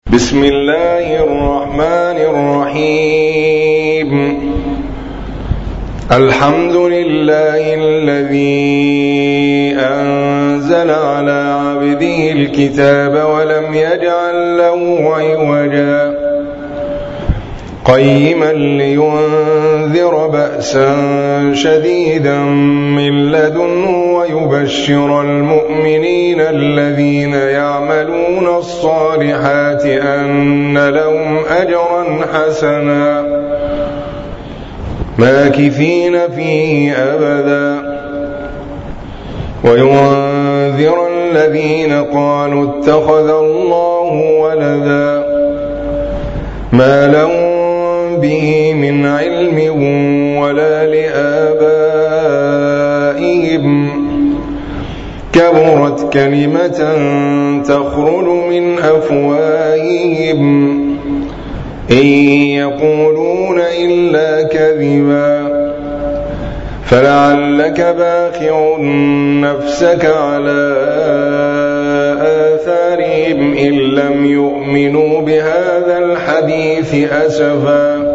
بسم الله الرحمن الرحيم. الحمد لله الذي أنزل على عبده الكتاب ولم يجعل له عوجا قيما لينذر بأسا شديدا من لدنه ويبشر المؤمنين الذين يعملون الصالحات أن لهم أجرا حسنا ماكثين فيه أبدا وينذر الذين قالوا اتخذ الله ولدا ما لهم به من علم ولا لآبائهم كبرت كلمة تخرج من أفواههم إن يقولون إلا كذبا فلعلك باخع نفسك على آثارهم إن لم يؤمنوا بهذا الحديث أسفا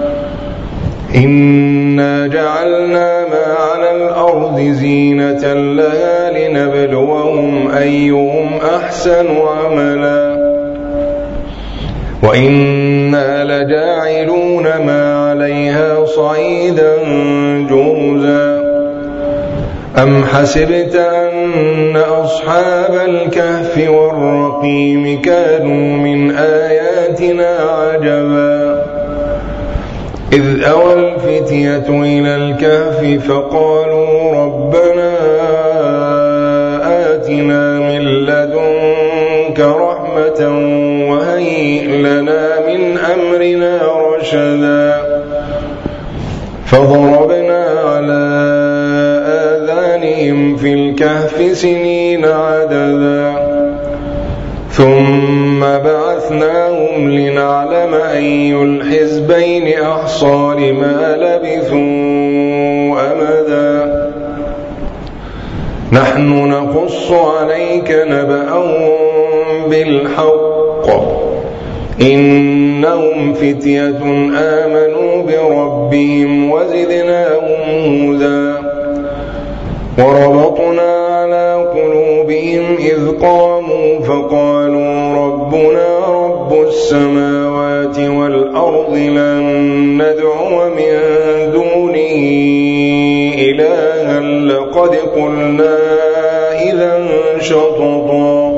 إنا جعلنا ما على الأرض زينة لها لنبلوهم أيهم أحسن عملا وإنا لجاعلون ما عليها صعيدا جرزا أم حسبت أن أصحاب الكهف والرقيم كانوا من آياتنا عجبا إذ أوى الفتية إلى الكهف فقالوا ربنا آتنا من لدنك رحمة وهيئ لنا من أمرنا رشدا فضربنا على آذانهم في الكهف سنين عددا ثم بعثناهم لنعلم أي الحزبين أحصى لما لبثوا أمدا نحن نقص عليك نبأهم بالحق إنهم فتية آمنوا بربهم وزدناهم هدى وربطنا على قلوبهم إذ قاموا فقالوا ربنا رب السماوات والأرض لن ندعو من دونه إلها لقد قلنا إذا شططا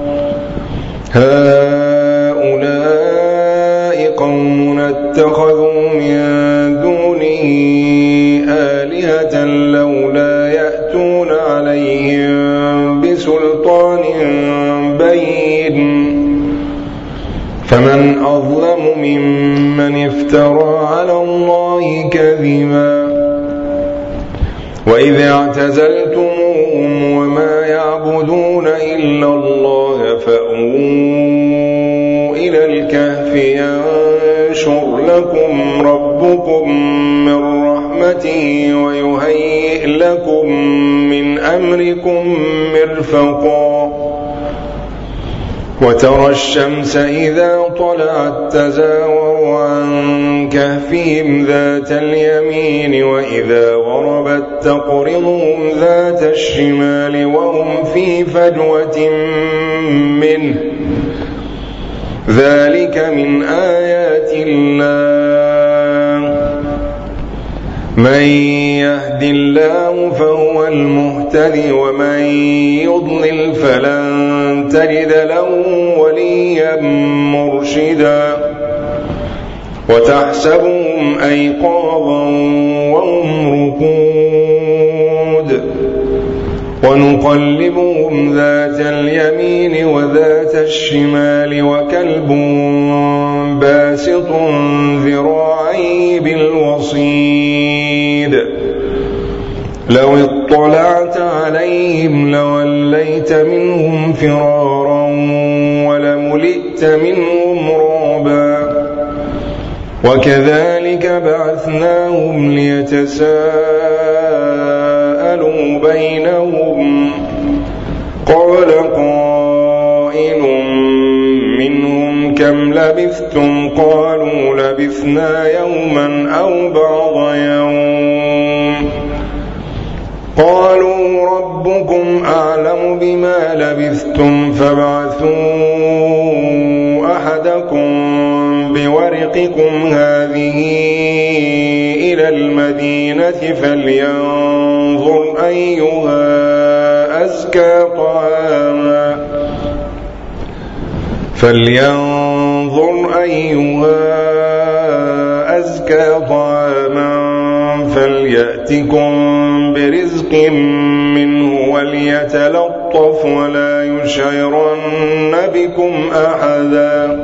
هؤلاء قوم اتخذوا من دونه آلهة لولا يأتون عليهم بسلطان بين فمن أظلم ممن افترى على الله كذبا وإذ اعتزلتموهم وما يعبدون إلا الله فأووا إلى الكهف ينشر لكم ربكم من رحمته ويهيئ لكم من أمركم مرفقا وترى الشمس إذا طلعت تزاور عن كهفهم ذات اليمين وإذا غربت تقرضهم ذات الشمال وهم في فجوة منه ذلك من آيات الله من يهد الله فهو المهتدي ومن يضلل فلن تجد له وليا مرشدا وتحسبهم أيقاظا وهم رقود ونقلبهم ذات اليمين وذات الشمال وكلبهم باسط ذراعيه بالوصيد لو اطلعت عليهم لوليت منهم فرارا ولملئت منهم رعبا وكذلك بعثناهم ليتساءلوا بينهم قال قائل منهم كم لبثتم قالوا لبثنا يوما أو بعض يوم قالوا ربكم أعلم بما لبثتم فابعثوا أحدكم بورقكم هذه إلى المدينة فلينظر أيها أزكى طعاما فليأتكم برزق منه وليتلطف ولا يشعرن بكم أحدا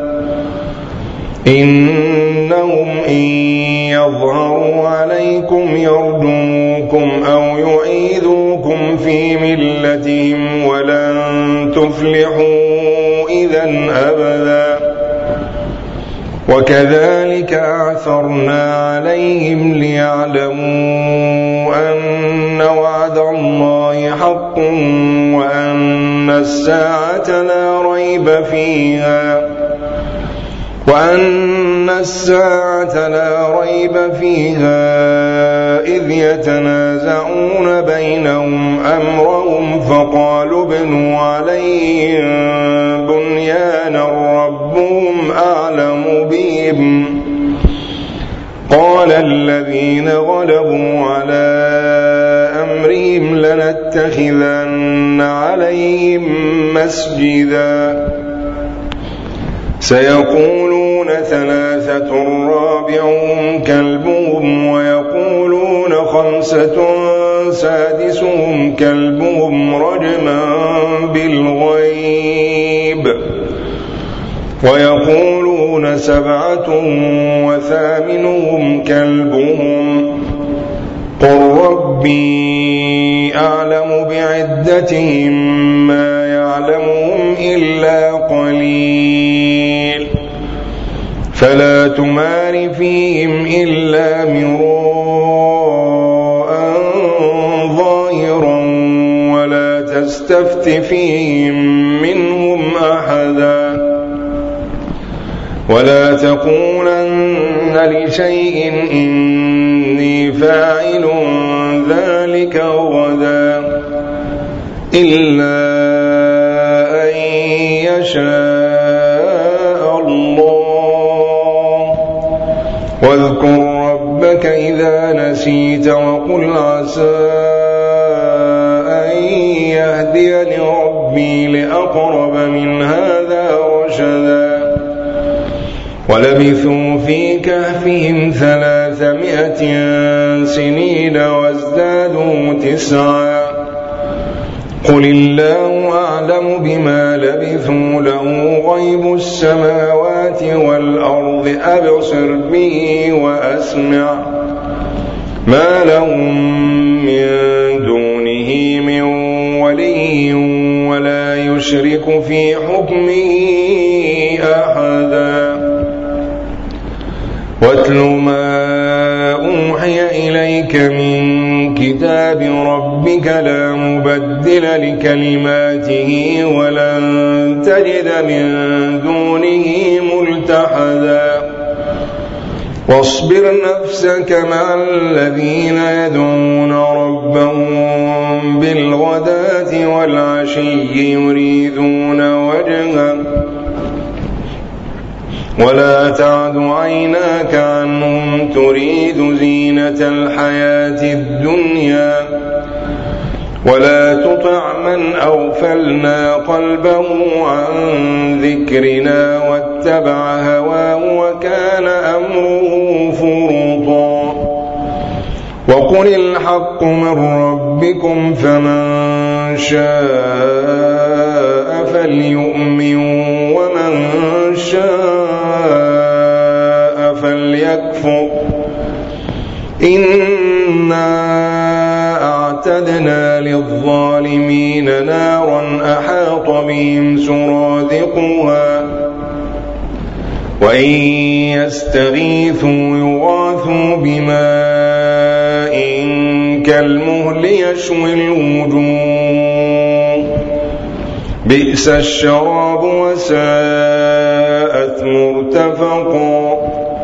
إنهم إن يظهروا عليكم يرجموكم أو يعيذوكم في ملتهم ولن تفلحوا إذن أبدا وكذلك أعثرنا عليهم ليعلموا أن وعد الله حق وأن الساعة لا ريب فيها إذ يتنازعون بينهم أمرهم فقالوا ابنوا عليهم بنيانا ربهم أعلم بهم قال الذين غلبوا على أمرهم لنتخذن عليهم مسجدا سيقولون ثلاثة رابعهم كلبهم ويقولون خمسة سادسهم كلبهم رجما بالغيب ويقولون سبعة وثامنهم كلبهم قل ربي أعلم بعدتهم ما يعلمهم إلا قليل فلا تمار فيهم إلا مراء ظاهرا ولا تستفت فيهم منهم أحدا ولا تقولن لشيء إني فاعل ذلك غدا إلا أن يشاء الله واذكر ربك إذا نسيت وقل عسى أن يهديني ربي لأقرب من هذا رشدا ولبثوا في كهفهم 300 سنين وازدادوا 9 قل الله أعلم بما لبثوا له غيب السماوات والأرض أبصر به وأسمع ما لهم من دونه من ولي ولا يشرك في حكمه أحدا واتل ما أوحي إليك من كتاب ربك لا مبدل لكلماته ولن تجد من دونه ملتحدا واصبر نفسك مع الذين يدعون ربهم بالغداة والعشي يريدون وجهه ولا تعد عيناك عنهم تريد زينة الحياة الدنيا ولا تطع من أغفلنا قلبه عن ذكرنا واتبع هواه وكان أمره فرطا وقل الحق من ربكم فمن شاء فليؤمن ومن شاء فليكفر إنا أعتدنا للظالمين نارا أحاط بهم سرادقها وإن يستغيثوا يغاثوا بماء كالمهل يشوي الوجوه بئس الشراب وساءت ساءت مرتفقا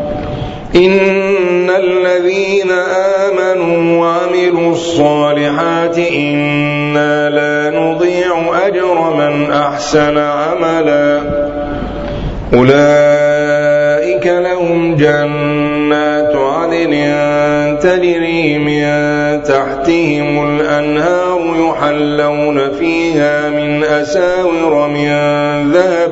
إن الذين آمنوا وعملوا الصالحات إنا لا نضيع أجر من أحسن عملا أولئك لهم جنات عدن تجري من تحتهم الأنهار يحلون فيها من أساور من ذهب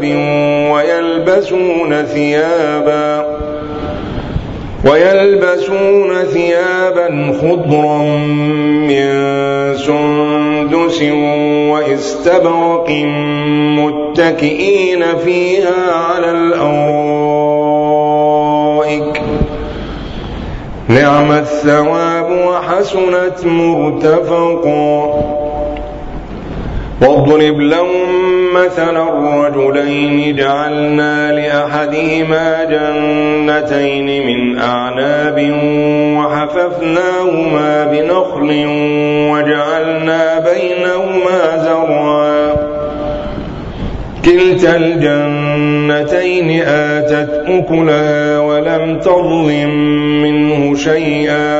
ويلبسون ثيابا خضرا من سندس واستبرق متكئين فيها على الأرائك نعم الثواب وحسنت مرتفقا واضرب لهم مثلا الرجلين جعلنا لأحدهما جنتين من أعناب وحففناهما بنخل وجعلنا بينهما زرعا كلتا الجنتين آتت أكلها ولم تظلم منه شيئا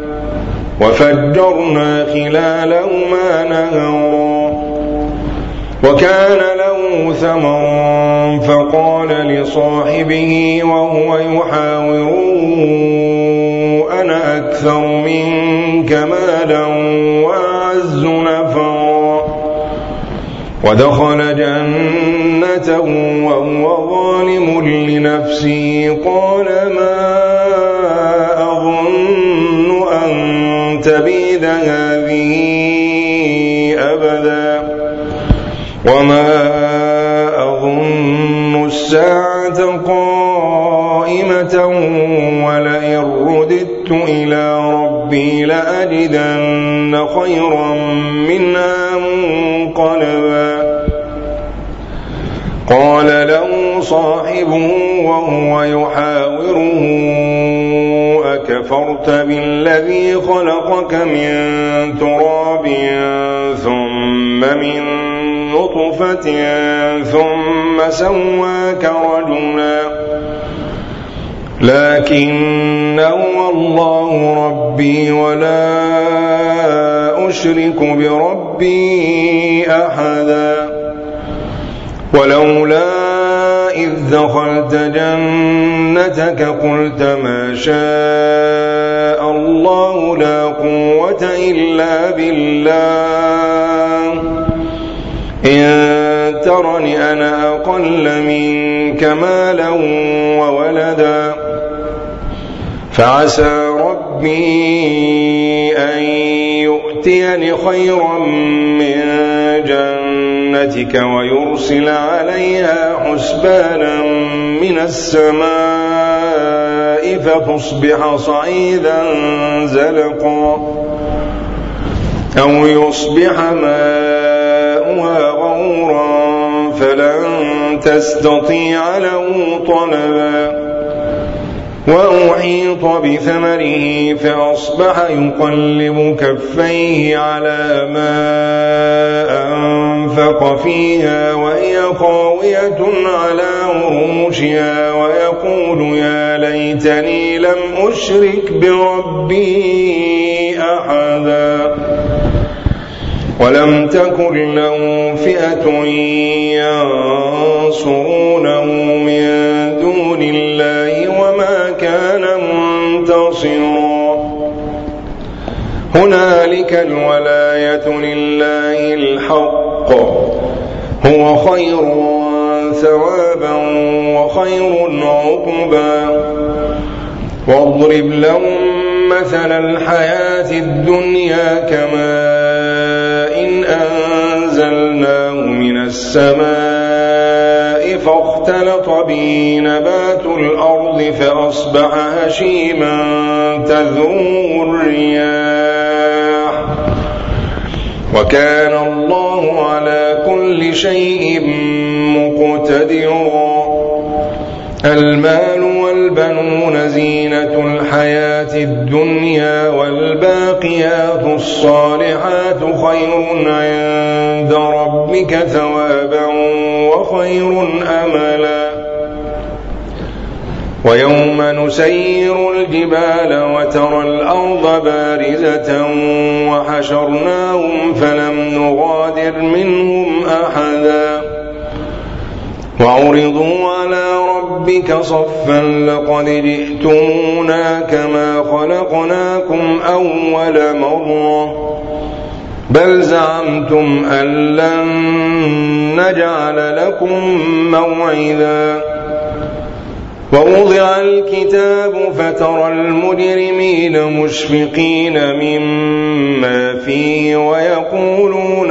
وفجرنا خلالهما نهرا وكان له ثمر فقال لصاحبه وهو يحاوره أنا أكثر منك مالا وأعز نفرا ودخل جنته وهو ظالم لنفسه قال ما أظن أن تبيد هذه أبدا وما أظن الساعة قائمة ولئن رددت إلى ربي لأجدن خيرا منها منقلبا قال له صاحبه وهو يحاوره أكفرت بالذي خلقك من تراب ثم من نطفة ثم سواك رجلا لكن هو الله ربي ولا أشرك بربي أحدا ولولا إذ دخلت جنتك قلت ما شاء الله لا قوة إلا بالله إن ترني أنا أقل منك مالا وولدا فعسى ربي أن يؤتيني خيرا من جنتك ويرسل عليها حسبانا من السماء فتصبح صعيدا زلقا أو يصبح ماؤها غورا فلن تستطيع له طلبا وأحيط بثمره فأصبح يقلب كفيه على ما أنفق فيها وهي خاوية على عروشها ويقول يا ليتني لم أشرك بربي أحدا ولم تكن له فئة ينصرونه من دون الله وما كان منتصرا هنالك الولاية لله الحق هو خير ثوابا وخير عقبا واضرب لهم مثل الحياة الدنيا كماء إن أنزلناه من السماء فاختلط به نبات الأرض فأصبح هشيما تذروه الرياح وكان الله على كل شيء مقتدرا المال والبنون زينة الحياة الدنيا والباقيات الصالحات خير عند ربك ثوابا وخير أملا ويوم نسير الجبال وترى الأرض بارزة وحشرناهم فلم نغادر منهم أحدا وعرضوا على ربك صفا لقد جئتمونا كما خلقناكم أول مرة بل زعمتم أن لن نجعل لكم موعدا ووضع الكتاب فترى المجرمين مشفقين مما فيه ويقولون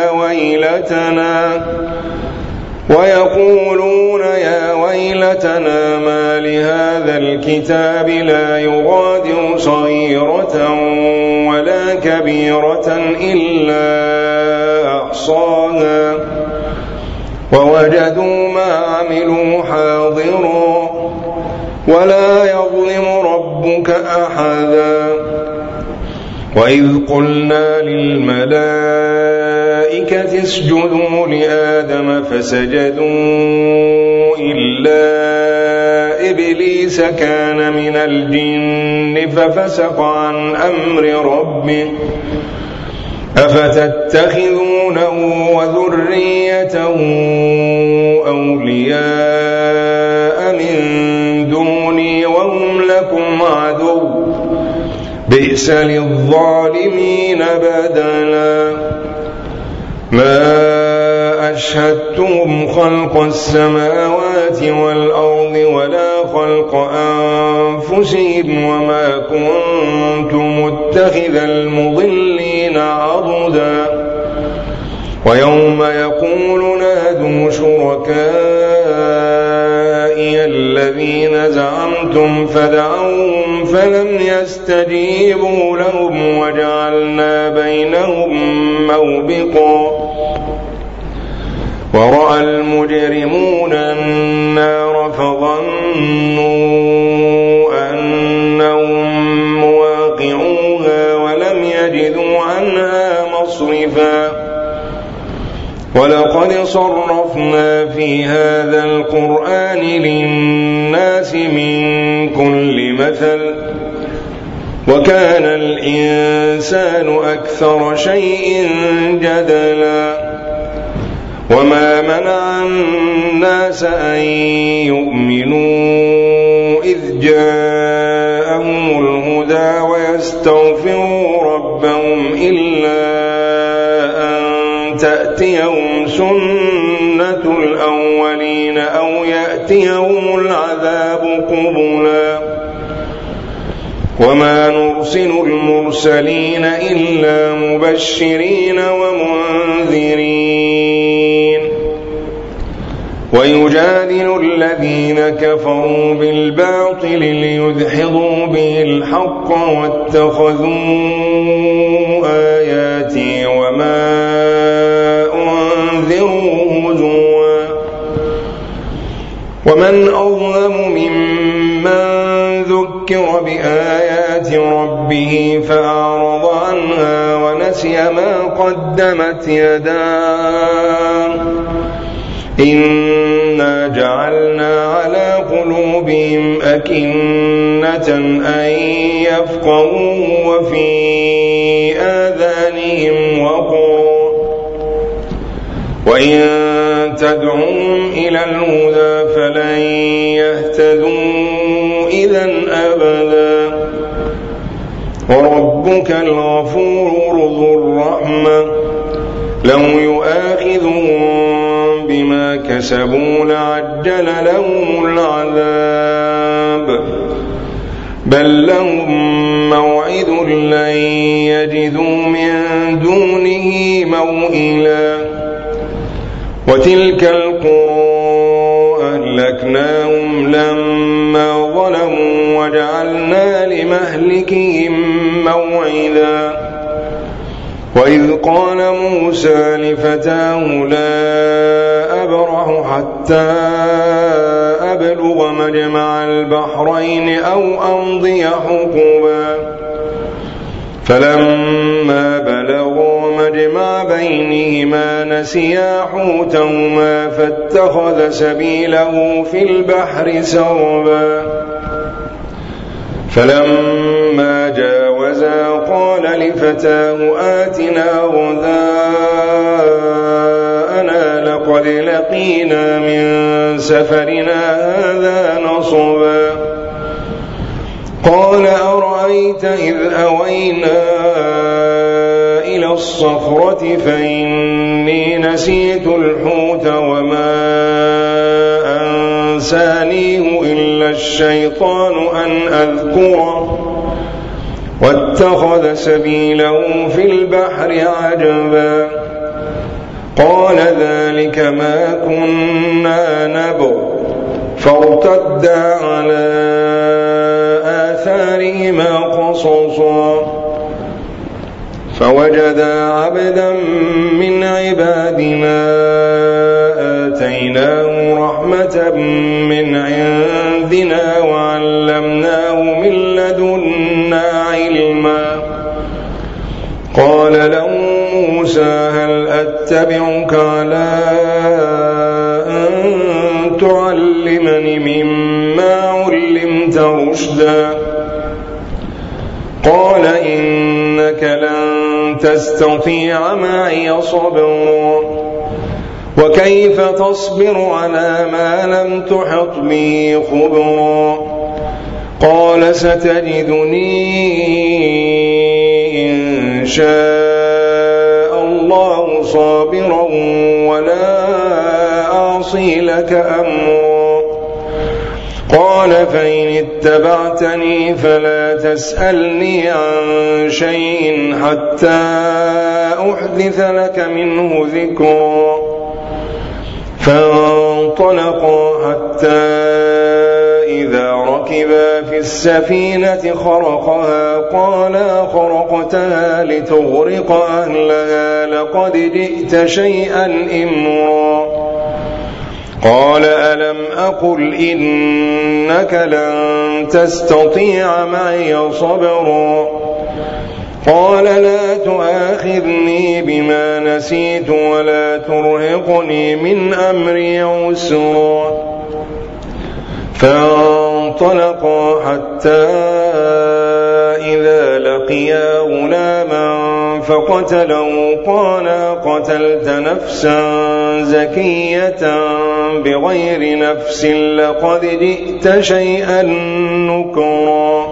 يا ويلتنا ما لهذا الكتاب لا يغادر صغيرة ولا كبيرة إلا أحصاها ووجدوا ما عملوا حاضرا ولا يظلم ربك أحدا وإذ قلنا للملائكة اسجدوا لآدم فسجدوا إلا إبليس كان من الجن ففسق عن أمر ربه أفتتخذونه وذريته أولياء من دوني وهم لكم عدو بئس للظالمين بدلا ما أشهدتهم خلق السماوات والأرض ولا خلق أنفسهم وما كنت متخذ المضلين عضدا ويوم يقول نادوا شركائي الذين زعمتم فدعوهم فلم يستجيبوا لهم وجعلنا بينهم موبقا ورأى المجرمون النار فظنوا أنهم مواقعوها ولم يجدوا عنها مصرفا ولقد صرفنا في هذا القرآن للناس من كل مثل وكان الإنسان أكثر شيء جدلا وما منع الناس أن يؤمنوا إذ جاءهم الهدى ويستغفروا ربهم إلا أن تأتيهم سنة الأولين أو يأتيهم العذاب قبلا وما نرسل المرسلين إلا مبشرين ومنذرين ويجادل الذين كفروا بالباطل ليدحضوا به الحق واتخذوا آياتي وما أنذروا هزوا ومن أظلم ممن ذكر بآيات ربه فأعرض عنها ونسي ما قدمت يداه إنا جعلنا على قلوبهم أكنة أن يفقهوا وفي آذانهم وقرا وإن تدعوهم إلى الهدى فلن يهتدوا إذا أبدا وربك الغفور ذو الرحمة لو يؤاخذهم بما كسبوا لعجل لهم العذاب بل لهم موعد لن يجدوا من دونه موئلا وتلك القرى أهلكناهم لما ظلموا وجعلنا لمهلكهم موعدا وإذ قال موسى لفتاه لا أبرح حتى أبلغ مجمع البحرين أو أمضي حقبا فلما بلغوا مجمع بينهما نسيا حوتهما فاتخذ سبيله في البحر سربا فلما جاوزا قال لفتاه آتنا غداءنا لقد لقينا من سفرنا هذا نصبا قال أرأيت إذ أوينا إلى الصخرة فإني نسيت الحوت وما أنسانيه إلا الشيطان أن أذكره واتخذ سبيله في البحر عجبا قال ذلك ما كنا نبغ فارتدا على آثارهما قصصا فوجدا عبدا من عبادنا آتيناه رحمة من عندنا وعلمناه من لدنا علما قال له موسى هل أتبعك على أن تعلمني مما علمت رشدا قال إنك لن تستطيع معي صبرا وكيف تصبر على ما لم تحط به خبرا قال ستجدني إن شاء الله صابرا ولا أعصي لك أمرا قال فإن اتبعتني فلا تسألني عن شيء حتى أحدث لك منه ذكرا فانطلقا حتى إذا ركبا في السفينة خرقها قالا خرقتها لتغرق أهلها لقد جئت شيئا إمرا قال ألم أقل إنك لن تستطيع معي صبرا قال لا تؤاخذني بما نسيت ولا ترهقني من أمري عسرا فانطلقا حتى إذا لقيا غلاما فقتله قال قتلت نفسا زكية بغير نفس لقد جئت شيئا نكرا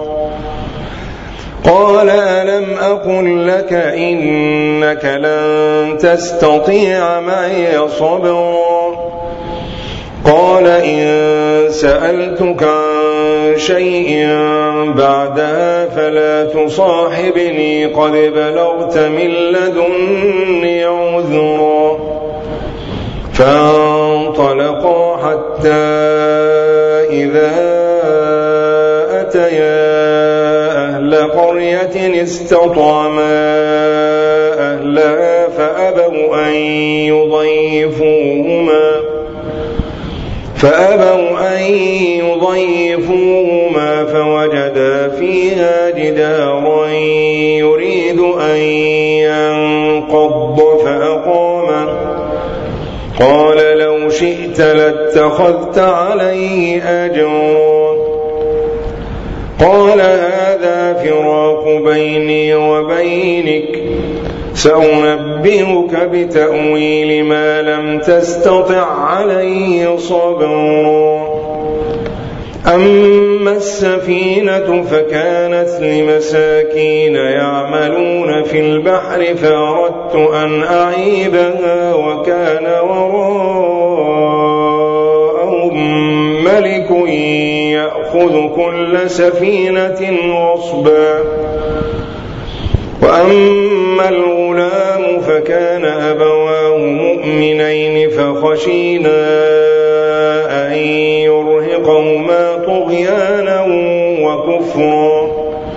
قال ألم أقل لك إنك لن تستطيع معي صبرا قال إن سألتك عن شيء بعدها فلا تصاحبني قد بلغت من لدني عذرا فانطلقا حتى إذا أتيا أهل قرية استطعما أهلها فأبوا أن يضيفوهما فوجدا فيها جدارا يريد أن ينقض فأقامه قال لو شئت لاتخذت عليه أجرا قال هذا فراق بيني وبينك سأنبئك بتأويل ما لم تستطع عليه صبرا أما السفينة فكانت لمساكين يعملون في البحر فأردت أن أعيبها وكان وراءهم ملك يأخذ كل سفينة غصبا وأما الغلام فكان أبواه مؤمنين فخشينا أن يرهقهما طغيانا وكفرا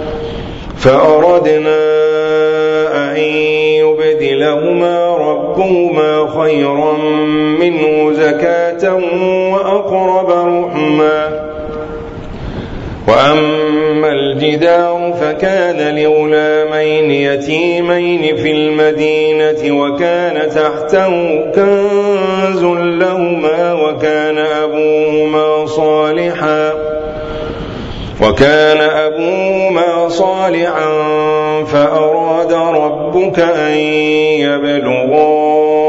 فأردنا أن يبدلهما ربهما خيرا منه زكاة وأقرب رحما وأما الجدار فكان لغلامين يتيمين في المدينة وكان تحته كنز لهما وكان أبوهما صالحا وكان أبوهما صالحا فأراد ربك أن يبلغا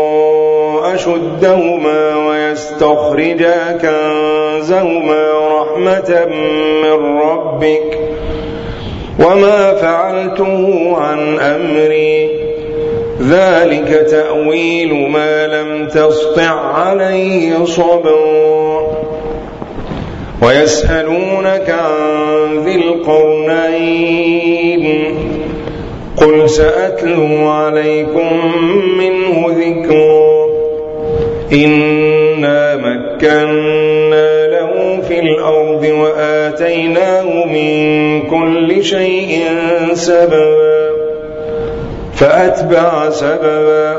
أشدهما ويستخرجا كنزهما رحمة من ربك وما فعلته عن أمري ذلك تأويل ما لم تسطع عليه صبرا ويسألونك عن ذي القرنين قل سأتلو عليكم منه ذكرا إنا مكنا له في الأرض وآتيناه من كل شيء سببا فأتبع سببا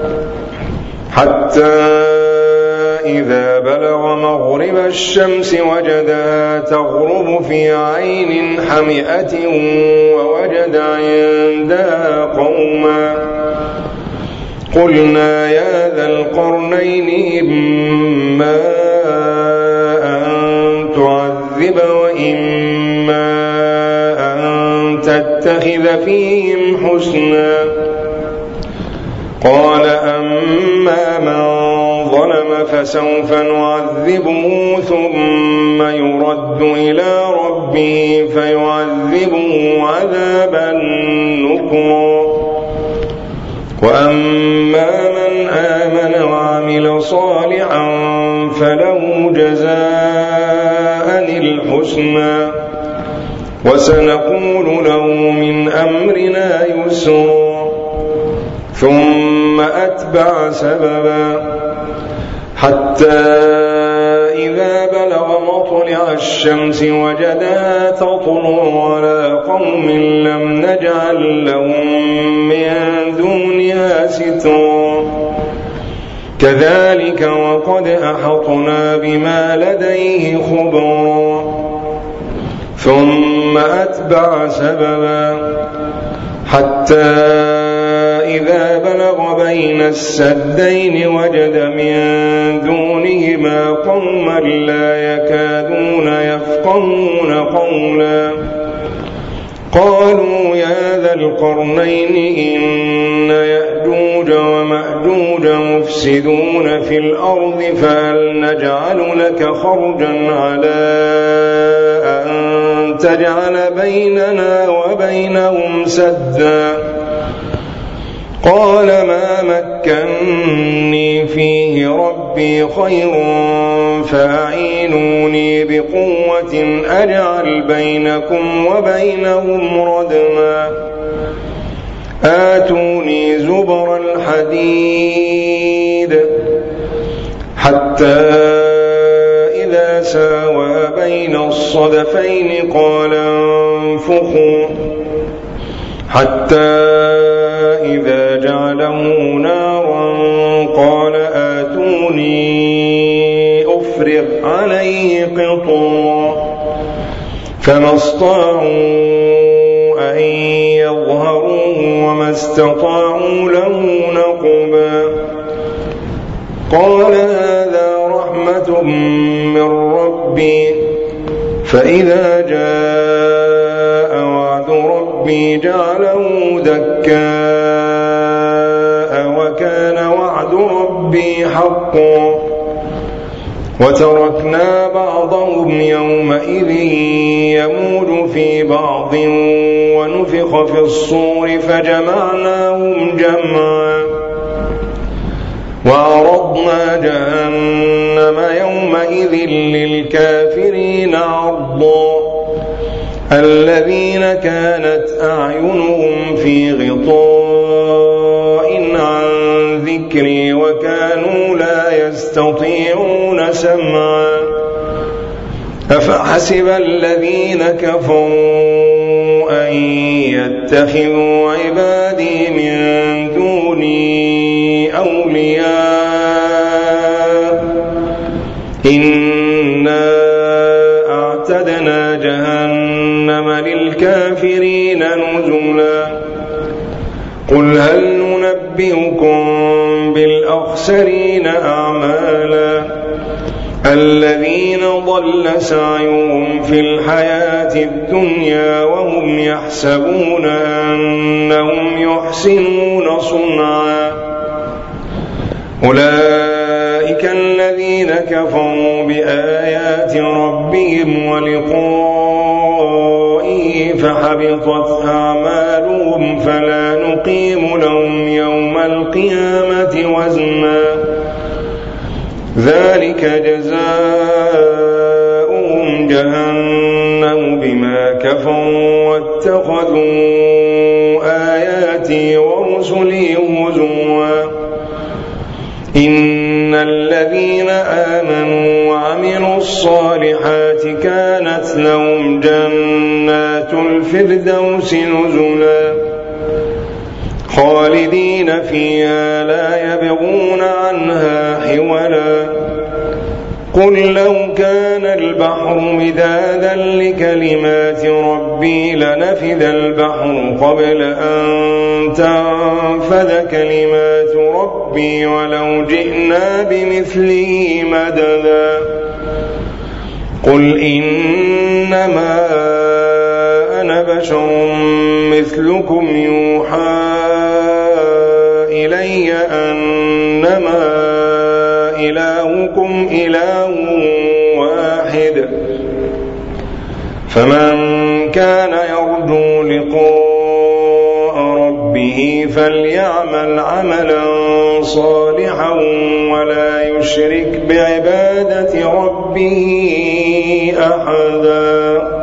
حتى إذا بلغ مغرب الشمس وجدها تغرب في عين حمئة ووجد عندها قوما قلنا يا ذا القرنين إما أن تعذب وإما أن تتخذ فيهم حسنا قال أما من ظلم فسوف نعذبه ثم يرد إلى ربه فيعذبه عذابا نكرا وأما من آمن وعمل صالحا فله جزاء الحسنى وسنقول له من أمرنا يسرا ثم أتبع سببا حتى إذا بلغ مطلع الشمس وجدها تطلع على قوم لم نجعل لهم من دونها سترا كذلك وقد أحطنا بما لديه خبرا ثم أتبع سببا حتى إذا بلغ بين السدين وجد من دونهما قوما لا يكادون يفقهون قولا قالوا يا ذا القرنين إن يأجوج ومأجوج مفسدون في الأرض فهل نجعل لك خرجا على أن تجعل بيننا وبينهم سدا قال ما مكني فيه ربي خير فأعينوني بقوة أجعل بينكم وبينهم ردما آتوني زبر الحديد حتى إذا ساوى بين الصدفين قال انفخوا حتى إذا جعله نارا قال آتوني أفرغ عليه قطرا فما استطاعوا أن يظهروه وما استطاعوا له نقبا قال هذا رحمة من ربي فإذا جاء وعد ربي جعله دكاء وكان وعد ربي حقا وتركنا بعضهم يومئذ يموج في بعض ونفخ في الصور فجمعناهم جمعا وعرضنا جهنم يومئذ للكافرين عرضا الذين كانت أعينهم في غطاء عن ذكري وكانوا لا يستطيعون سمعا أفحسب الذين كفروا أن يتخذوا عبادي من دوني أولياء إنا أعتدنا جهنم للكافرين نزلا قل هل ننبئكم بالأخسرين أعمالا الذين ضل سعيهم في الحياة الدنيا وهم يحسبون أنهم يحسنون صنعا أولئك الذين كفروا بآيات ربهم ولقائه فحبطت أعمالهم فلا نقيم لهم يوم القيامة وزنا ذلك جزاؤهم جهنم بما كفروا واتخذوا آياتي ورسلي هزوا إن الذين آمنوا وعملوا الصالحات كانت لهم جنات الفردوس نزلا خالدين فيها لا يبغون عنها حولا قل لو كان البحر مدادا لكلمات ربي لنفد البحر قبل أن تنفذ كلمات ربي ولو جئنا بمثله مددا قل إنما أنا بشر مثلكم يوحى إلي أنما إلهكم إله واحد فمن كان يرجو لقاء ربه فليعمل عملا صالحا ولا يشرك بعبادة ربه أحدا.